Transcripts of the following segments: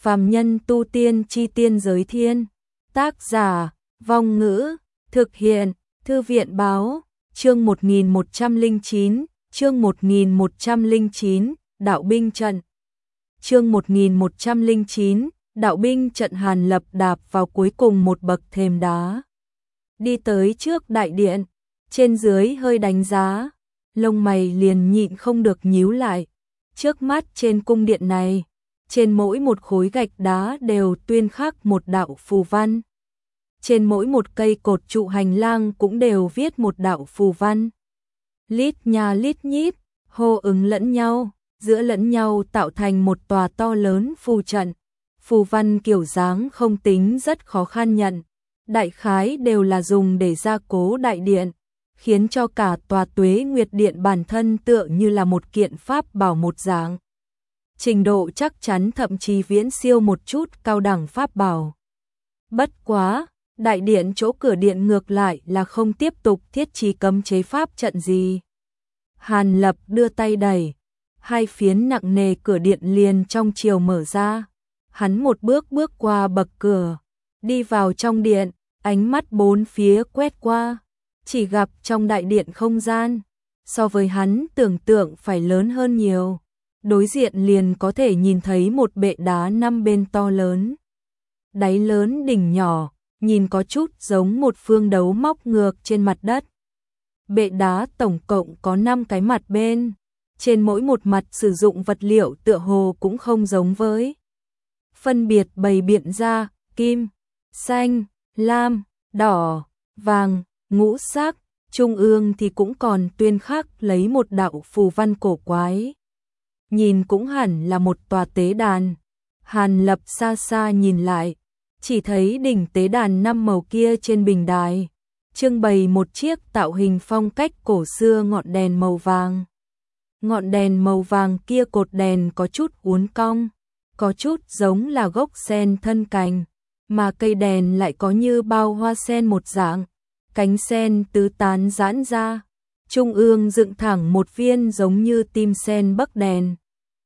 Phàm nhân tu tiên chi tiên giới thiên. Tác giả, Vong Ngữ, thực hiện, Thư viện báo, chương 1109, chương 1109, Đạo binh trận. Chương 1109, Đạo binh trận. Hàn Lập đạp vào cuối cùng một bậc thềm đá. Đi tới trước đại điện, trên dưới hơi đánh giá, lông mày liền nhịn không được nhíu lại. Trước mắt trên cung điện này, trên mỗi một khối gạch đá đều tuyên khắc một đạo phù văn. Trên mỗi một cây cột trụ hành lang cũng đều viết một đạo phù văn. Lít nha lít nhít, hô ứng lẫn nhau, giữa lẫn nhau tạo thành một tòa to lớn phù trận. Phù văn kiểu dáng không tính rất khó khăn nhận, đại khái đều là dùng để gia cố đại điện, khiến cho cả tòa Tuế Nguyệt Điện bản thân tựa như là một kiện pháp bảo một dạng. Trình độ chắc chắn thậm chí viễn siêu một chút cao đẳng pháp bảo. Bất quá, đại điện chỗ cửa điện ngược lại là không tiếp tục thiết trí cấm chế pháp trận gì. Hàn Lập đưa tay đẩy, hai phiến nặng nề cửa điện liền trong chiều mở ra. Hắn một bước bước qua bậc cửa, đi vào trong điện, ánh mắt bốn phía quét qua, chỉ gặp trong đại điện không gian, so với hắn tưởng tượng phải lớn hơn nhiều. Đối diện liền có thể nhìn thấy một bệ đá 5 bên to lớn. Đáy lớn đỉnh nhỏ, nhìn có chút giống một phương đấu móc ngược trên mặt đất. Bệ đá tổng cộng có 5 cái mặt bên, trên mỗi một mặt sử dụng vật liệu tựa hồ cũng không giống với. Phân biệt bày biện ra, kim, xanh, lam, đỏ, vàng, ngũ sắc, trung ương thì cũng còn tuyên khắc lấy một đạo phù văn cổ quái. Nhìn cũng hẳn là một tòa tế đàn. Hàn Lập xa xa nhìn lại, chỉ thấy đỉnh tế đàn 5 màu kia trên bình đài, trưng bày một chiếc tạo hình phong cách cổ xưa ngọn đèn màu vàng. Ngọn đèn màu vàng kia cột đèn có chút uốn cong, có chút giống là gốc sen thân cành, mà cây đèn lại có như bao hoa sen một dạng, cánh sen tứ tán giãn ra, trung ương dựng thẳng một viên giống như tim sen bắc đèn.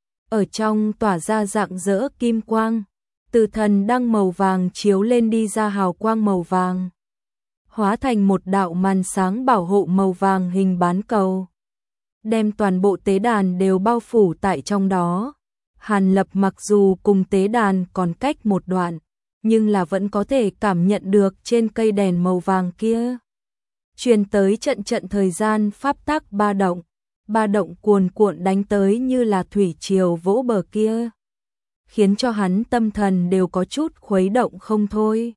Ở trong tỏa ra rạng rỡ kim quang, từ thần đăng màu vàng chiếu lên đi ra hào quang màu vàng, hóa thành một đạo màn sáng bảo hộ màu vàng hình bán cầu, đem toàn bộ tế đàn đều bao phủ tại trong đó. Hàn Lập mặc dù cùng tế đàn còn cách một đoạn, nhưng là vẫn có thể cảm nhận được trên cây đèn màu vàng kia truyền tới trận trận thời gian pháp tắc ba động cuồn cuộn đánh tới như là thủy triều vỗ bờ kia, khiến cho hắn tâm thần đều có chút khuấy động không thôi.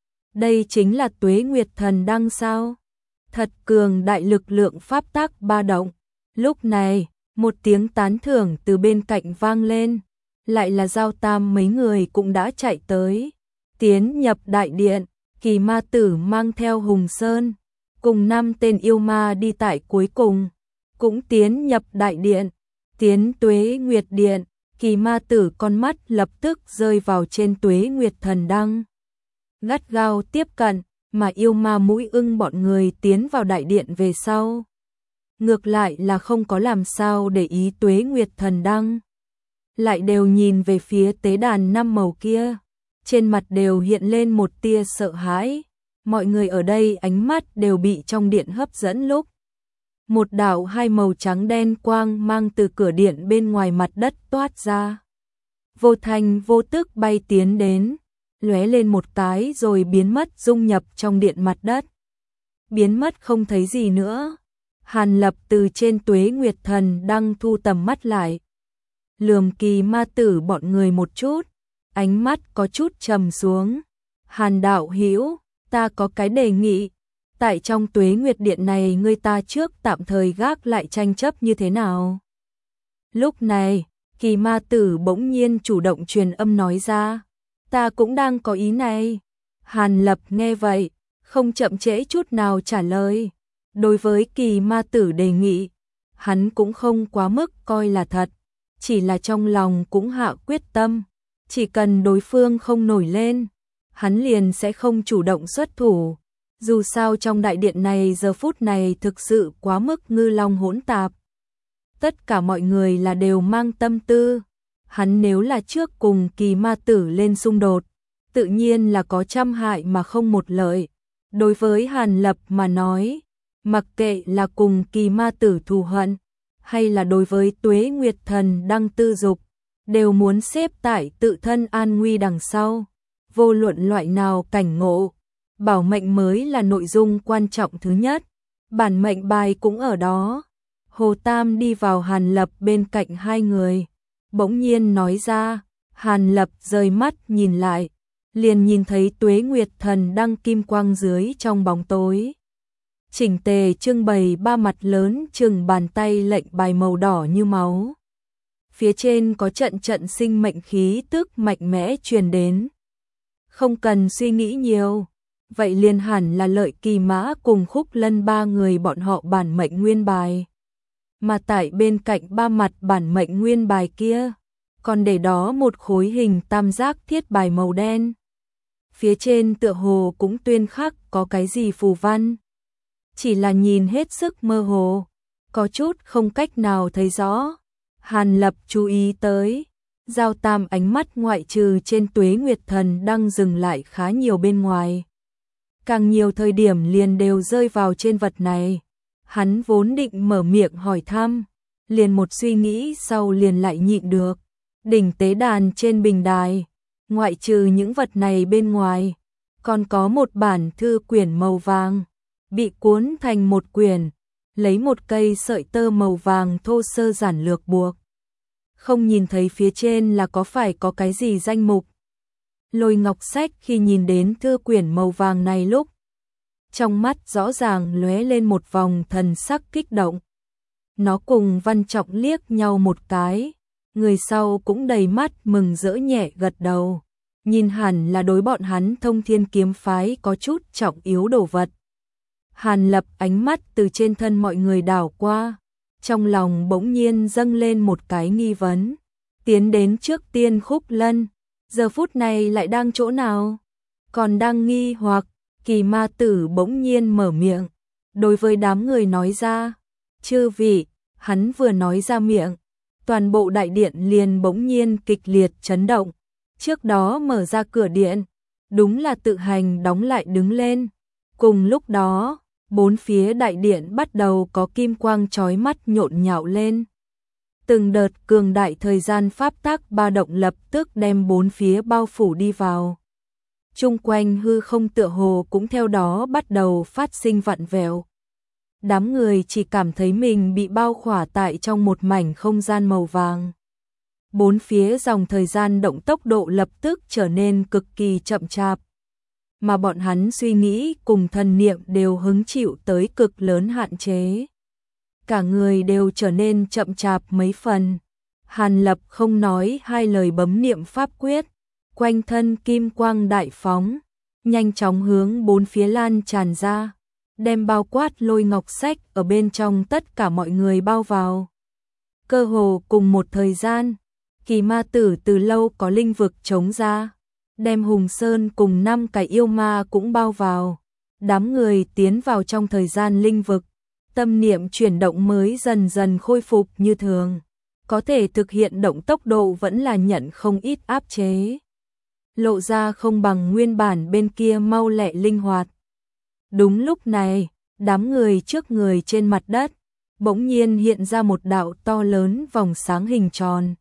Đây chính là Tuế Nguyệt Thần Đăng sao? Thật cường đại lực lượng pháp tắc ba động. Lúc này, một tiếng tán thưởng từ bên cạnh vang lên, lại là Giao Tam mấy người cũng đã chạy tới, tiến nhập đại điện. Kỳ Ma Tử mang theo Hùng Sơn, cùng 5 tên yêu ma đi tại cuối cùng, cũng tiến nhập đại điện, tiến Tuế Nguyệt Điện. Kỳ Ma Tử con mắt lập tức rơi vào trên Tuế Nguyệt Thần Đăng, gắt gao tiếp cận, mà yêu ma mũi ưng bọn người tiến vào đại điện về sau, ngược lại là không có làm sao để ý Tuế Nguyệt Thần Đăng, lại đều nhìn về phía tế đàn 5 màu kia, trên mặt đều hiện lên một tia sợ hãi. Mọi người ở đây ánh mắt đều bị trong điện hấp dẫn lúc một đạo 2 màu trắng đen quang mang từ cửa điện bên ngoài mặt đất toát ra, vô thành vô tức bay tiến đến, lóe lên một cái rồi biến mất dung nhập trong điện mặt đất, biến mất không thấy gì nữa. Hàn Lập từ trên Tuế Nguyệt Thần Đăng thu tầm mắt lại, lườm Kỳ Ma Tử bọn người một chút, ánh mắt có chút trầm xuống. Hàn đạo hữu, ta có cái đề nghị, tại trong Tuế Nguyệt Điện này ngươi ta trước tạm thời gác lại tranh chấp như thế nào? Lúc này, Kỳ Ma Tử bỗng nhiên chủ động truyền âm nói ra, ta cũng đang có ý này. Hàn Lập nghe vậy, không chậm trễ chút nào trả lời. Đối với Kỳ Ma Tử đề nghị, hắn cũng không quá mức coi là thật, chỉ là trong lòng cũng hạ quyết tâm, chỉ cần đối phương không nổi lên, hắn liền sẽ không chủ động xuất thủ. Dù sao trong đại điện này giờ phút này thực sự quá mức ngư long hỗn tạp. Tất cả mọi người là đều mang tâm tư, Hắn nếu là trước cùng Kỳ Ma Tử lên xung đột, tự nhiên là có trăm hại mà không một lợi. Đối với Hàn Lập mà nói, mặc kệ là cùng Kỳ Ma Tử thù hận, hay là đối với Tuế Nguyệt Thần đang tư dục, đều muốn xếp tại tự thân an nguy đằng sau. Vô luận loại nào cảnh ngộ, bảo mệnh mới là nội dung quan trọng thứ nhất. Bản mệnh bài cũng ở đó. Hồ Tam đi vào Hàn Lập bên cạnh hai người, bỗng nhiên nói ra. Hàn Lập rời mắt nhìn lại, liền nhìn thấy Tuế Nguyệt Thần đang kim quang dưới trong bóng tối. Chỉnh tề trưng bày ba mặt lớn chừng bàn tay lệnh bài màu đỏ như máu. Phía trên có trận trận sinh mệnh khí tức mạnh mẽ truyền đến. Không cần suy nghĩ nhiều, vậy liền hẳn là Lợi Kỳ Mã cùng Khúc Lân ba người bọn họ bản mệnh nguyên bài. Mà tại bên cạnh ba mặt bản mệnh nguyên bài kia, còn để đó một khối hình tam giác thiết bài màu đen. Phía trên tựa hồ cũng tuyên khắc có cái gì phù văn. Chỉ là nhìn hết sức mơ hồ, có chút không cách nào thấy rõ. Hàn Lập chú ý tới, Giao Tam ánh mắt ngoại trừ trên Tuế Nguyệt Thần đang dừng lại khá nhiều bên ngoài. Càng nhiều thời điểm liền đều rơi vào trên vật này. Hắn vốn định mở miệng hỏi thăm, liền một suy nghĩ sau liền lại nhịn được. Đỉnh tế đàn trên bình đài, ngoại trừ những vật này bên ngoài, còn có một bản thư quyển màu vàng, bị cuốn thành một quyển, lấy một cây sợi tơ màu vàng thô sơ giản lược buộc. Không nhìn thấy phía trên là có phải có cái gì danh mục. Lôi Ngọc Sách khi nhìn đến thư quyển màu vàng này lúc, trong mắt rõ ràng lóe lên một vòng thần sắc kích động. Nó cùng Văn Trọng liếc nhau một cái, người sau cũng đầy mắt mừng rỡ nhẹ gật đầu. Nhìn hẳn là đối bọn hắn Thông Thiên kiếm phái có chút trọng yếu đồ vật. Hàn Lập ánh mắt từ trên thân mọi người đảo qua, trong lòng bỗng nhiên dâng lên một cái nghi vấn. Tiến đến trước tiên Khúc Lân, giờ phút này lại đang chỗ nào? Còn đang nghi hoặc, Kỳ Ma Tử bỗng nhiên mở miệng, đối với đám người nói ra. Chư vị, hắn vừa nói ra miệng, toàn bộ đại điện liền bỗng nhiên kịch liệt chấn động. Trước đó mở ra cửa điện, đúng là tự hành đóng lại đứng lên. Cùng lúc đó, bốn phía đại điện bắt đầu có kim quang chói mắt nhộn nhạo lên. Từng đợt cường đại thời gian pháp tắc ba động lập tức đem bốn phía bao phủ đi vào. Chung quanh hư không tựa hồ cũng theo đó bắt đầu phát sinh vặn vẹo. Đám người chỉ cảm thấy mình bị bao khỏa tại trong một mảnh không gian màu vàng. Bốn phía dòng thời gian động tốc độ lập tức trở nên cực kỳ chậm chạp. Mà bọn hắn suy nghĩ cùng thần niệm đều hứng chịu tới cực lớn hạn chế. Cả người đều trở nên chậm chạp mấy phần. Hàn Lập không nói hai lời bấm niệm pháp quyết, quanh thân kim quang đại phóng, nhanh chóng hướng bốn phía lan tràn ra, đem bao quát Lôi Ngọc Sách ở bên trong tất cả mọi người bao vào. Cơ hồ cùng một thời gian, Kỳ Ma Tử từ lâu có linh vực chống ra, đem Hùng Sơn cùng 5 cái yêu ma cũng bao vào. Đám người tiến vào trong thời gian linh vực, tâm niệm chuyển động mới dần dần khôi phục như thường, có thể thực hiện động tốc độ vẫn là nhận không ít áp chế. Lộ ra không bằng nguyên bản bên kia mau lẹ linh hoạt. Đúng lúc này, đám người trước người trên mặt đất, bỗng nhiên hiện ra một đạo to lớn vòng sáng hình tròn.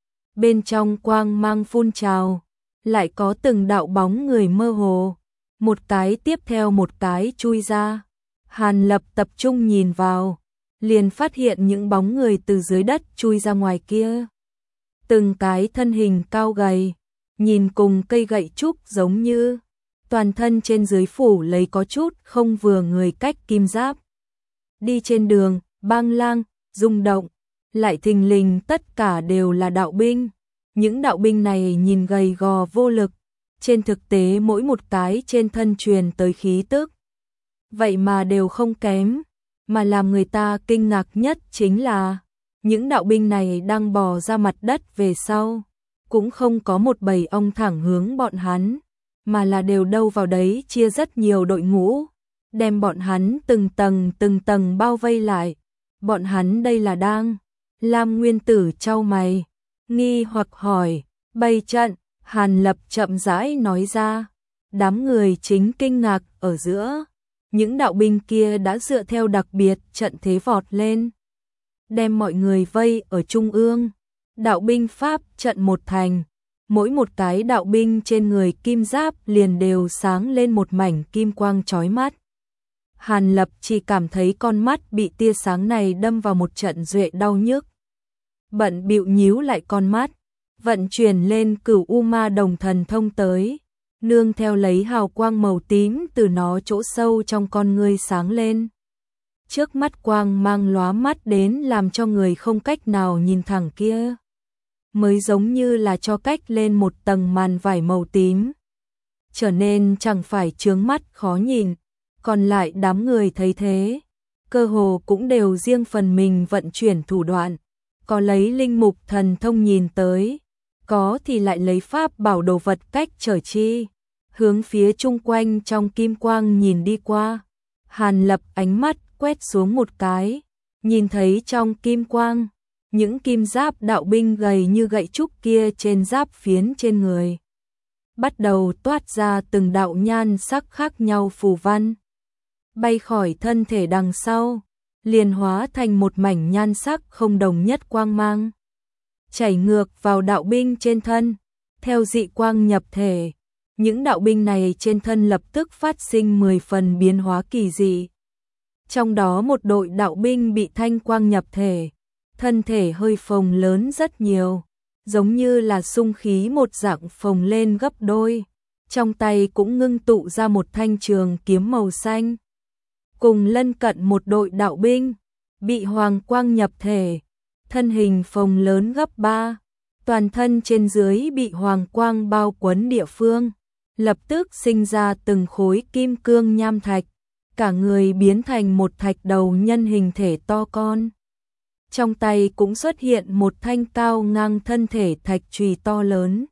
Bên trong quang mang phun trào, lại có từng đạo bóng người mơ hồ, một cái tiếp theo một cái chui ra. Hàn Lập tập trung nhìn vào, liền phát hiện những bóng người từ dưới đất chui ra ngoài kia. Từng cái thân hình cao gầy, nhìn cùng cây gậy trúc giống như, toàn thân trên dưới phủ lấy có chút không vừa người cách kim giáp. Đi trên đường, bang lang, rung động, lại thình lình tất cả đều là đạo binh. Những đạo binh này nhìn gầy gò vô lực, trên thực tế mỗi một cái trên thân truyền tới khí tức. Vậy mà đều không kém, mà làm người ta kinh ngạc nhất chính là, những đạo binh này đang bò ra mặt đất về sau, cũng không có một bầy ong thẳng hướng bọn hắn, mà là đều đâu vào đấy chia rất nhiều đội ngũ, đem bọn hắn từng tầng bao vây lại. Bọn hắn đây là đang. Lam Nguyên Tử chau mày, nghi hoặc hỏi, bày trận, Hàn Lập chậm rãi nói ra. Đám người chính kinh ngạc ở giữa. Những đạo binh kia đã dựa theo đặc biệt trận thế vọt lên, đem mọi người vây ở trung ương. Đạo binh pháp trận một thành, mỗi một cái đạo binh trên người kim giáp liền đều sáng lên một mảnh kim quang chói mắt. Hàn Lập chỉ cảm thấy con mắt bị tia sáng này đâm vào một trận duệ đau nhức. Bận bịu nhíu lại con mắt, vận chuyển lên Cửu U Ma Đồng thần thông tới, nương theo lấy hào quang màu tím từ nó chỗ sâu trong con ngươi sáng lên. Trước mắt quang mang lóa mắt đến làm cho người không cách nào nhìn thẳng kia, mới giống như là cho cách lên một tầng màn vải màu tím, trở nên chẳng phải chướng mắt khó nhìn. Còn lại đám người thấy thế, cơ hồ cũng đều riêng phần mình vận chuyển thủ đoạn, có lấy linh mục thần thông nhìn tới, có thì lại lấy pháp bảo đồ vật cách trở chi, hướng phía chung quanh trong kim quang nhìn đi qua. Hàn Lập ánh mắt quét xuống một cái, nhìn thấy trong kim quang, những kim giáp đạo binh gầy như gậy trúc kia trên giáp phiến trên người, bắt đầu toát ra từng đạo nhan sắc khác nhau phù văn, bay khỏi thân thể đằng sau, liền hóa thành một mảnh nhan sắc không đồng nhất quang mang, chảy ngược vào đạo binh trên thân, theo dị quang nhập thể. Những đạo binh này trên thân lập tức phát sinh 10 phần biến hóa kỳ dị. Trong đó một đội đạo binh bị thanh quang nhập thể, thân thể hơi phồng lớn rất nhiều, giống như là xung khí một dạng phồng lên gấp đôi. Trong tay cũng ngưng tụ ra một thanh trường kiếm màu xanh. Cùng lân cận một đội đạo binh, bị hoàng quang nhập thể, thân hình phồng lớn gấp 3, toàn thân trên dưới bị hoàng quang bao quấn địa phương, lập tức sinh ra từng khối kim cương nham thạch, cả người biến thành một thạch đầu nhân hình thể to con. Trong tay cũng xuất hiện một thanh cao ngang thân thể thạch chùy to lớn,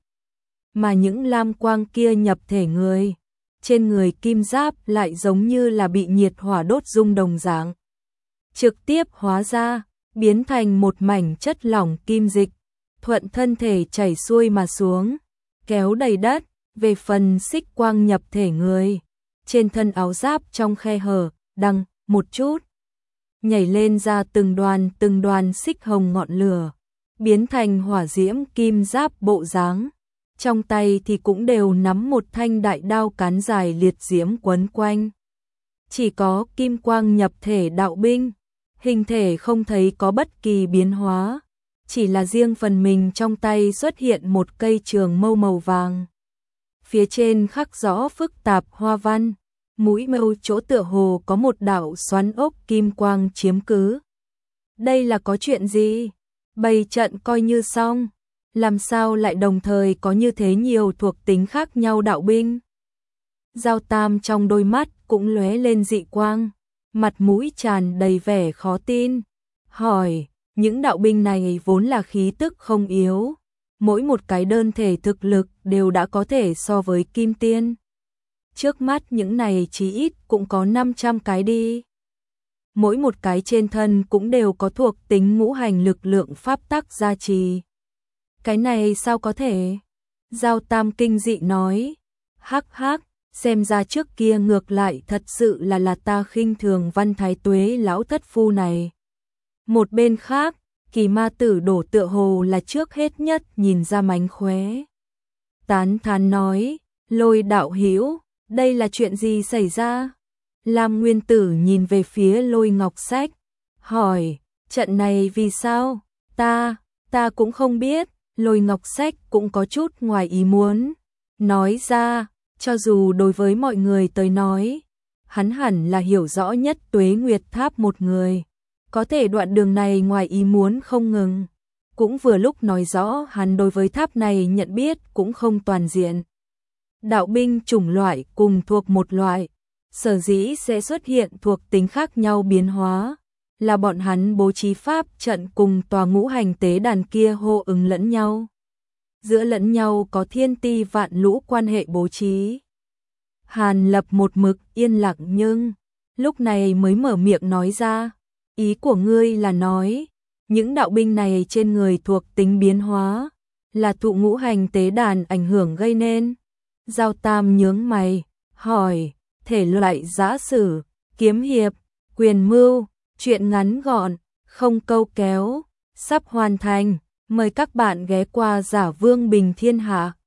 mà những lam quang kia nhập thể người, trên người kim giáp lại giống như là bị nhiệt hỏa đốt rung đồng dạng, trực tiếp hóa ra, biến thành một mảnh chất lỏng kim dịch, thuận thân thể chảy xuôi mà xuống, kéo đầy đất. Về phần xích quang nhập thể người, trên thân áo giáp trong khe hở, đằng một chút, nhảy lên ra từng đoàn xích hồng ngọn lửa, biến thành hỏa diễm kim giáp bộ dáng. Trong tay thì cũng đều nắm một thanh đại đao cán dài liệt diễm quấn quanh. Chỉ có kim quang nhập thể đạo binh, hình thể không thấy có bất kỳ biến hóa, chỉ là riêng phần mình trong tay xuất hiện một cây trường mâu màu vàng. Phía trên khắc rõ phức tạp hoa văn, mũi mâu chỗ tựa hồ có một đạo xoắn ốc kim quang chiếm cứ. Đây là có chuyện gì? Bày trận coi như xong, làm sao lại đồng thời có như thế nhiều thuộc tính khác nhau đạo binh? Giao Tam trong đôi mắt cũng lóe lên dị quang, mặt mũi tràn đầy vẻ khó tin, hỏi, những đạo binh này vốn là khí tức không yếu, mỗi một cái đơn thể thực lực đều đã có thể so với kim tiên. Trước mắt những này chí ít cũng có 500 cái đi. Mỗi một cái trên thân cũng đều có thuộc tính ngũ hành lực lượng pháp tắc gia trì. Cái này sao có thể? Giao Tam kinh dị nói, hắc hắc, xem ra trước kia ngược lại thật sự là ta khinh thường Văn Thái Tuế lão thất phu này. Một bên khác, Kỳ Ma Tử Đổ tựa hồ là trước hết nhất nhìn ra mánh khóe. Tán thán nói, Lôi đạo hữu, đây là chuyện gì xảy ra? Lam Nguyên Tử nhìn về phía Lôi Ngọc Sách, hỏi, trận này vì sao? Ta cũng không biết. Lôi Ngọc Sách cũng có chút ngoài ý muốn, nói ra, cho dù đối với mọi người tới nói, hắn hẳn là hiểu rõ nhất Tuế Nguyệt Tháp một người, có thể đoạn đường này ngoài ý muốn không ngừng, cũng vừa lúc nói rõ hắn đối với tháp này nhận biết cũng không toàn diện. Đạo binh chủng loại cùng thuộc một loại, sở dĩ sẽ xuất hiện thuộc tính khác nhau biến hóa, là bọn hắn bố trí pháp trận cùng tòa ngũ hành tế đàn kia hô ứng lẫn nhau. Giữa lẫn nhau có thiên ti vạn lũ quan hệ bố trí. Hàn Lập một mực yên lặng nhưng lúc này mới mở miệng nói ra, ý của ngươi là nói, Những đạo binh này trên người thuộc tính biến hóa, là thụ ngũ hành tế đàn ảnh hưởng gây nên. Giao Tam nhướng mày, hỏi, thể loại giã sử, kiếm hiệp, quyền mưu, truyện ngắn gọn, không câu kéo, sắp hoàn thành, mời các bạn ghé qua Giả Vương Bình Thiên Hạ.